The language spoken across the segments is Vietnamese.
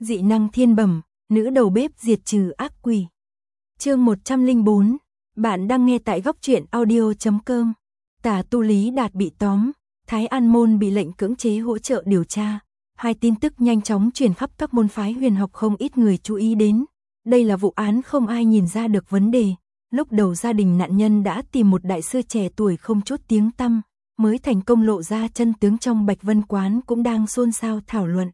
Dị năng thiên bẩm, nữ đầu bếp diệt trừ ác quỷ. Chương 104, bạn đang nghe tại góc truyện audio.com. Tả Tu Lý Đạt bị tóm, Thái An Môn bị lệnh cưỡng chế hỗ trợ điều tra. Hai tin tức nhanh chóng truyền khắp các môn phái huyền học, không ít người chú ý đến. Đây là vụ án không ai nhìn ra được vấn đề. Lúc đầu gia đình nạn nhân đã tìm một đại sư trẻ tuổi không chút tiếng tăm, mới thành công lộ ra chân tướng. Trong Bạch Vân Quán cũng đang xôn xao thảo luận.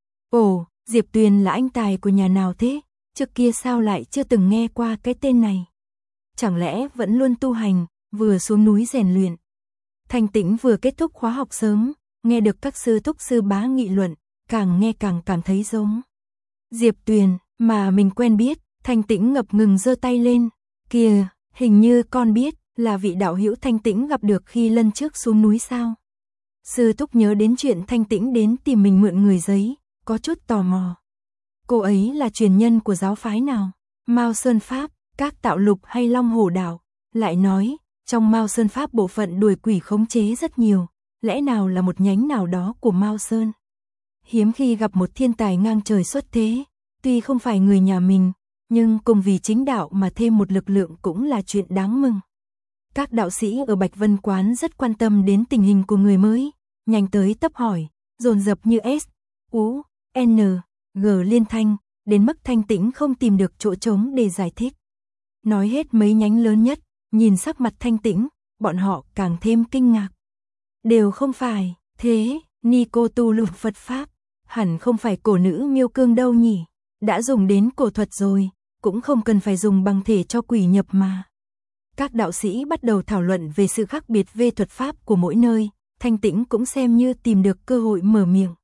Ồ, Diệp Tuyền là anh tài của nhà nào thế? Trước kia sao lại chưa từng nghe qua cái tên này? Chẳng lẽ vẫn luôn tu hành, vừa xuống núi rèn luyện? Thanh Tĩnh vừa kết thúc khóa học sớm, nghe được các sư thúc sư bá nghị luận, càng nghe càng cảm thấy giống Diệp Tuyền mà mình quen biết. Thanh Tĩnh ngập ngừng giơ tay lên, kìa, hình như con biết, là vị đạo hữu Thanh Tĩnh gặp được khi lần trước xuống núi sao? Sư thúc nhớ đến chuyện Thanh Tĩnh đến tìm mình mượn người giấy, có chút tò mò. Cô ấy là truyền nhân của giáo phái nào? Mao Sơn Pháp, Các Tạo Lục hay Long Hổ Đạo? Lại nói, trong Mao Sơn Pháp bộ phận đuổi quỷ khống chế rất nhiều, lẽ nào là một nhánh nào đó của Mao Sơn? Hiếm khi gặp một thiên tài ngang trời xuất thế, tuy không phải người nhà mình, nhưng cùng vì chính đạo mà thêm một lực lượng cũng là chuyện đáng mừng. Các đạo sĩ ở Bạch Vân Quán rất quan tâm đến tình hình của người mới, nhanh tới tấp hỏi, dồn dập như S, U, N, G liên thanh, đến mức Thanh Tĩnh không tìm được chỗ trống để giải thích. Nói hết mấy nhánh lớn nhất, nhìn sắc mặt Thanh Tĩnh, bọn họ càng thêm kinh ngạc. Đều không phải, thế, ni cô tu luyện Phật Pháp, hẳn không phải cổ nữ Miêu Cương đâu nhỉ? Đã dùng đến cổ thuật rồi, cũng không cần phải dùng bằng thể cho quỷ nhập mà. Các đạo sĩ bắt đầu thảo luận về sự khác biệt về thuật pháp của mỗi nơi, Thanh Tĩnh cũng xem như tìm được cơ hội mở miệng.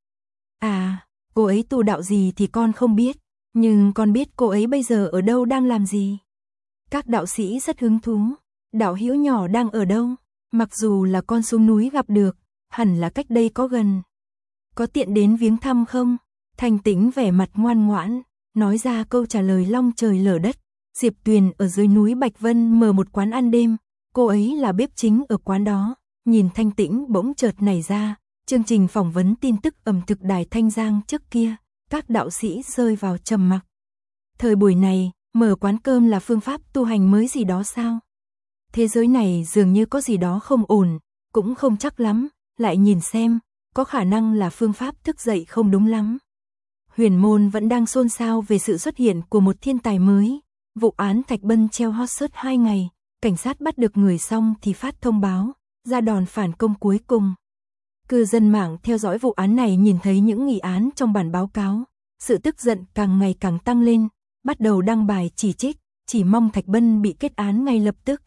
À, cô ấy tu đạo gì thì con không biết, nhưng con biết cô ấy bây giờ ở đâu, đang làm gì. Các đạo sĩ rất hứng thú, đạo hữu nhỏ đang ở đâu? Mặc dù là con xuống núi gặp được, hẳn là cách đây có gần. Có tiện đến viếng thăm không? Thanh Tĩnh vẻ mặt ngoan ngoãn, nói ra câu trả lời long trời lở đất. Diệp Tuyền ở dưới núi Bạch Vân mở một quán ăn đêm, cô ấy là bếp chính ở quán đó. Nhìn Thanh Tĩnh bỗng chợt nảy ra, chương trình phỏng vấn tin tức ẩm thực Đài Thanh Giang trước kia, các đạo sĩ rơi vào trầm mặc. Thời buổi này, mở quán cơm là phương pháp tu hành mới gì đó sao? Thế giới này dường như có gì đó không ổn, cũng không chắc lắm, lại nhìn xem, có khả năng là phương pháp thức dậy không đúng lắm. Huyền môn vẫn đang xôn xao về sự xuất hiện của một thiên tài mới. Vụ án Thạch Bân treo hot search 2 ngày, cảnh sát bắt được người xong thì phát thông báo, ra đòn phản công cuối cùng. Cư dân mạng theo dõi vụ án này nhìn thấy những nghị án trong bản báo cáo, sự tức giận càng ngày càng tăng lên, bắt đầu đăng bài chỉ trích, chỉ mong Thạch Bân bị kết án ngay lập tức.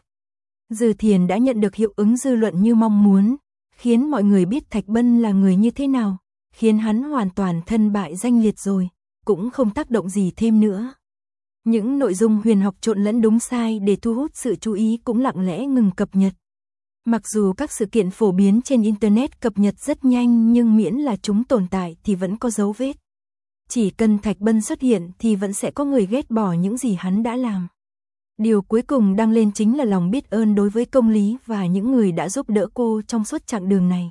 Dư Thiền đã nhận được hiệu ứng dư luận như mong muốn, khiến mọi người biết Thạch Bân là người như thế nào, khiến hắn hoàn toàn thân bại danh liệt rồi, cũng không tác động gì thêm nữa. Những nội dung huyền học trộn lẫn đúng sai để thu hút sự chú ý cũng lặng lẽ ngừng cập nhật. Mặc dù các sự kiện phổ biến trên Internet cập nhật rất nhanh, nhưng miễn là chúng tồn tại thì vẫn có dấu vết. Chỉ cần Thạch Bân xuất hiện thì vẫn sẽ có người ghét bỏ những gì hắn đã làm. Điều cuối cùng đăng lên chính là lòng biết ơn đối với công lý và những người đã giúp đỡ cô trong suốt chặng đường này.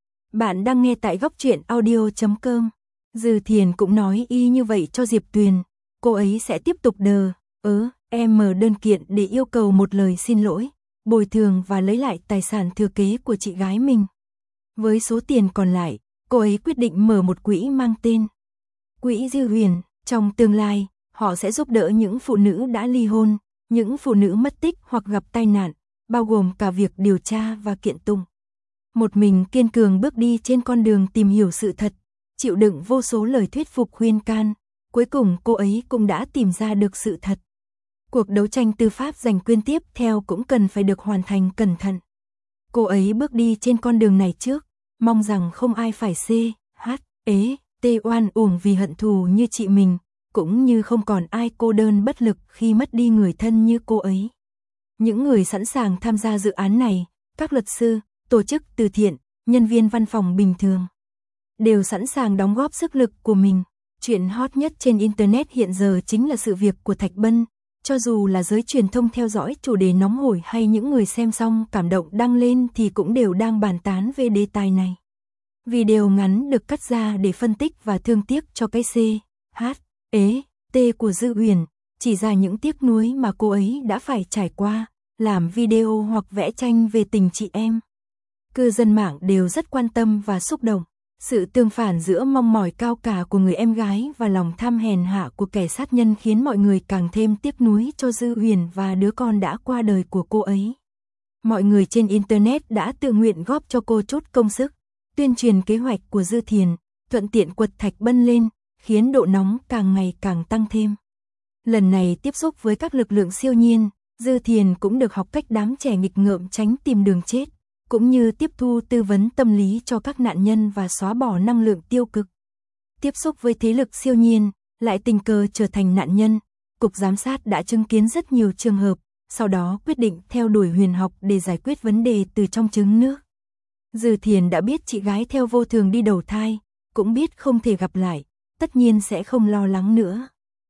Bạn đang nghe tại góc truyện audio.com. Dư Thiền cũng nói y như vậy cho Diệp Tuyền. Cô ấy sẽ tiếp tục mở đơn kiện để yêu cầu một lời xin lỗi, bồi thường và lấy lại tài sản thừa kế của chị gái mình. Với số tiền còn lại, cô ấy quyết định mở một quỹ mang tên Quỹ Diêu Huyền. Trong tương lai, họ sẽ giúp đỡ những phụ nữ đã ly hôn, những phụ nữ mất tích hoặc gặp tai nạn, bao gồm cả việc điều tra và kiện tụng. Một mình kiên cường bước đi trên con đường tìm hiểu sự thật, chịu đựng vô số lời thuyết phục khuyên can, cuối cùng cô ấy cũng đã tìm ra được sự thật. Cuộc đấu tranh tư pháp giành quyền tiếp theo cũng cần phải được hoàn thành cẩn thận. Cô ấy bước đi trên con đường này trước, mong rằng không ai phải oan uổng vì hận thù như chị mình, cũng như không còn ai cô đơn bất lực khi mất đi người thân như cô ấy. Những người sẵn sàng tham gia dự án này, các luật sư, tổ chức từ thiện, nhân viên văn phòng bình thường, đều sẵn sàng đóng góp sức lực của mình. Chuyện hot nhất trên Internet hiện giờ chính là sự việc của Thạch Bân. Cho dù là giới truyền thông theo dõi chủ đề nóng hổi hay những người xem xong cảm động đăng lên thì cũng đều đang bàn tán về đề tài này. Video ngắn được cắt ra để phân tích và thương tiếc cho cái H, ế, T của Dư Huyền, chỉ ra những tiếc nuối mà cô ấy đã phải trải qua, làm video hoặc vẽ tranh về tình chị em. Cư dân mạng đều rất quan tâm và xúc động. Sự tương phản giữa mong mỏi cao cả của người em gái và lòng tham hèn hạ của kẻ sát nhân khiến mọi người càng thêm tiếc nuối cho Dư Huyền và đứa con đã qua đời của cô ấy. Mọi người trên Internet đã tự nguyện góp cho cô chút công sức, tuyên truyền kế hoạch của Dư Thiền, thuận tiện quật thạch bân lên, khiến độ nóng càng ngày càng tăng thêm. Lần này tiếp xúc với các lực lượng siêu nhiên, Dư Thiền cũng được học cách đám trẻ nghịch ngợm tránh tìm đường chết, cũng như tiếp thu tư vấn tâm lý cho các nạn nhân và xóa bỏ năng lượng tiêu cực. Tiếp xúc với thế lực siêu nhiên, lại tình cờ trở thành nạn nhân, Cục Giám sát đã chứng kiến rất nhiều trường hợp, sau đó quyết định theo đuổi huyền học để giải quyết vấn đề từ trong trứng nước. Dư Thiền đã biết chị gái theo vô thường đi đầu thai, cũng biết không thể gặp lại, tất nhiên sẽ không lo lắng nữa.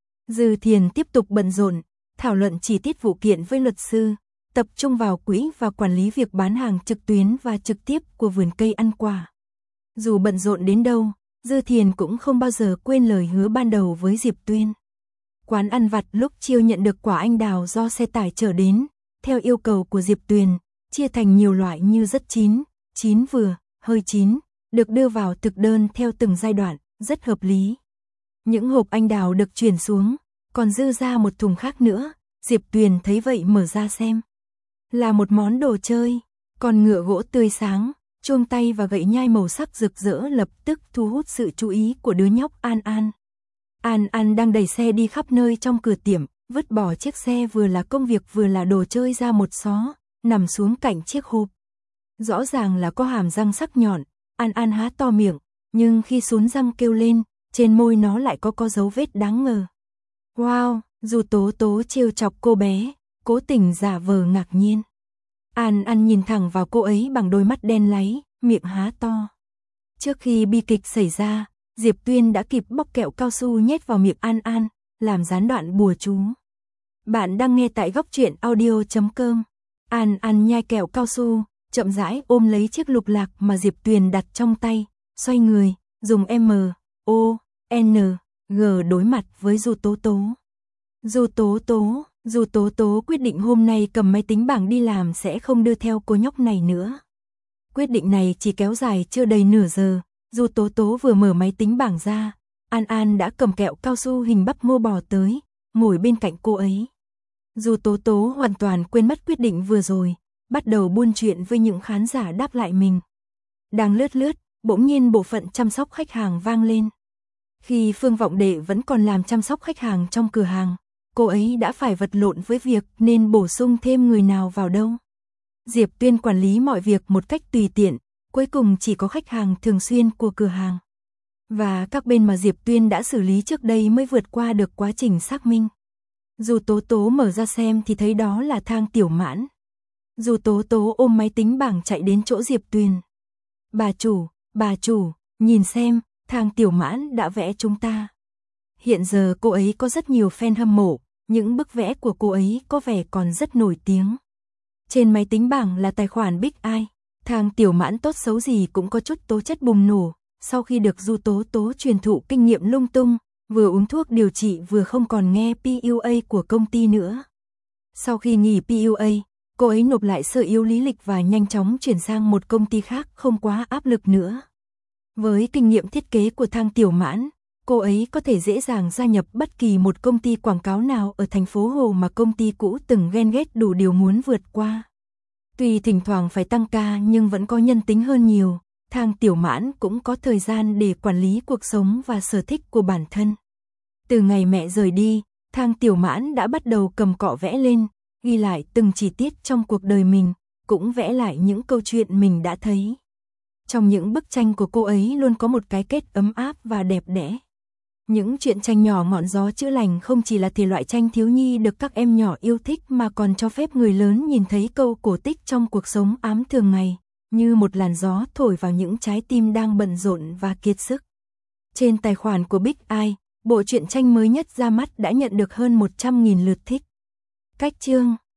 Dư Thiền tiếp tục bận rộn, thảo luận chi tiết vụ kiện với luật sư, tập trung vào quỹ và quản lý việc bán hàng trực tuyến và trực tiếp của vườn cây ăn quả. Dù bận rộn đến đâu, Dư Thiền cũng không bao giờ quên lời hứa ban đầu với Diệp Tuyên. Quán ăn vặt lúc chiều nhận được quả anh đào do xe tải chở đến, theo yêu cầu của Diệp Tuyền, chia thành nhiều loại như rất chín, chín vừa, hơi chín, được đưa vào thực đơn theo từng giai đoạn, rất hợp lý. Những hộp anh đào được chuyển xuống, còn dư ra một thùng khác nữa, Diệp Tuyền thấy vậy mở ra xem. Là một món đồ chơi, con ngựa gỗ tươi sáng, chuông tay và gậy nhai màu sắc rực rỡ lập tức thu hút sự chú ý của đứa nhóc An An. An An đang đẩy xe đi khắp nơi trong cửa tiệm, vứt bỏ chiếc xe vừa là công việc vừa là đồ chơi ra một xó, nằm xuống cạnh chiếc hộp. Rõ ràng là có hàm răng sắc nhọn, An An há to miệng, nhưng khi sún răng kêu lên, trên môi nó lại có dấu vết đáng ngờ. Wow, dù Tố Tố trêu chọc cô bé, cố tình giả vờ ngạc nhiên. An An nhìn thẳng vào cô ấy bằng đôi mắt đen láy, miệng há to. Trước khi bi kịch xảy ra, Diệp Tuyên đã kịp bóc kẹo cao su nhét vào miệng An An, làm gián đoạn bùa chú. Bạn đang nghe tại góc truyện audio.com. An An nhai kẹo cao su, chậm rãi ôm lấy chiếc lục lạc mà Diệp Tuyền đặt trong tay, xoay người, dùng M.O.N.G đối mặt với Du Tố Tố. Du Tố Tố quyết định hôm nay cầm máy tính bảng đi làm sẽ không đưa theo cô nhóc này nữa. Quyết định này chỉ kéo dài chưa đầy nửa giờ, Du Tố Tố vừa mở máy tính bảng ra, An An đã cầm kẹo cao su hình bắp ngô bò tới, ngồi bên cạnh cô ấy. Du Tố Tố hoàn toàn quên mất quyết định vừa rồi, bắt đầu buôn chuyện với những khán giả đáp lại mình. Đang lướt, bỗng nhiên bộ phận chăm sóc khách hàng vang lên. Khi Phương Vọng Đệ vẫn còn làm chăm sóc khách hàng trong cửa hàng, cô ấy đã phải vật lộn với việc nên bổ sung thêm người nào vào đâu. Diệp Tuyên quản lý mọi việc một cách tùy tiện, cuối cùng chỉ có khách hàng thường xuyên của cửa hàng. Và các bên mà Diệp Tuyên đã xử lý trước đây mới vượt qua được quá trình xác minh. Du Tố Tố mở ra xem thì thấy đó là Thang Tiểu Mãn. Du Tố Tố ôm máy tính bảng chạy đến chỗ Diệp Tuyên. Bà chủ, nhìn xem, Thang Tiểu Mãn đã vẽ chúng ta. Hiện giờ cô ấy có rất nhiều fan hâm mộ, những bức vẽ của cô ấy có vẻ còn rất nổi tiếng. Trên máy tính bảng là tài khoản Big Eye, Thang Tiểu Mãn tốt xấu gì cũng có chút tố chất bùng nổ, sau khi được Du Tố Tố truyền thụ kinh nghiệm lung tung, vừa uống thuốc điều trị vừa không còn nghe PUA của công ty nữa. Sau khi nghỉ PUA, cô ấy nộp lại sơ yếu lý lịch và nhanh chóng chuyển sang một công ty khác không quá áp lực nữa. Với kinh nghiệm thiết kế của Thang Tiểu Mãn, cô ấy có thể dễ dàng gia nhập bất kỳ một công ty quảng cáo nào ở thành phố Hồ mà công ty cũ từng ghen ghét đủ điều muốn vượt qua. Tuy thỉnh thoảng phải tăng ca nhưng vẫn có nhân tính hơn nhiều, Thang Tiểu Mãn cũng có thời gian để quản lý cuộc sống và sở thích của bản thân. Từ ngày mẹ rời đi, Thang Tiểu Mãn đã bắt đầu cầm cọ vẽ lên, ghi lại từng chi tiết trong cuộc đời mình, cũng vẽ lại những câu chuyện mình đã thấy. Trong những bức tranh của cô ấy luôn có một cái kết ấm áp và đẹp đẽ. Những truyện tranh nhỏ ngọn gió chữa lành không chỉ là thể loại tranh thiếu nhi được các em nhỏ yêu thích mà còn cho phép người lớn nhìn thấy câu cổ tích trong cuộc sống ám thường ngày, như một làn gió thổi vào những trái tim đang bận rộn và kiệt sức. Trên tài khoản của Big Eye, bộ truyện tranh mới nhất ra mắt đã nhận được hơn 100.000 lượt thích. Cách chương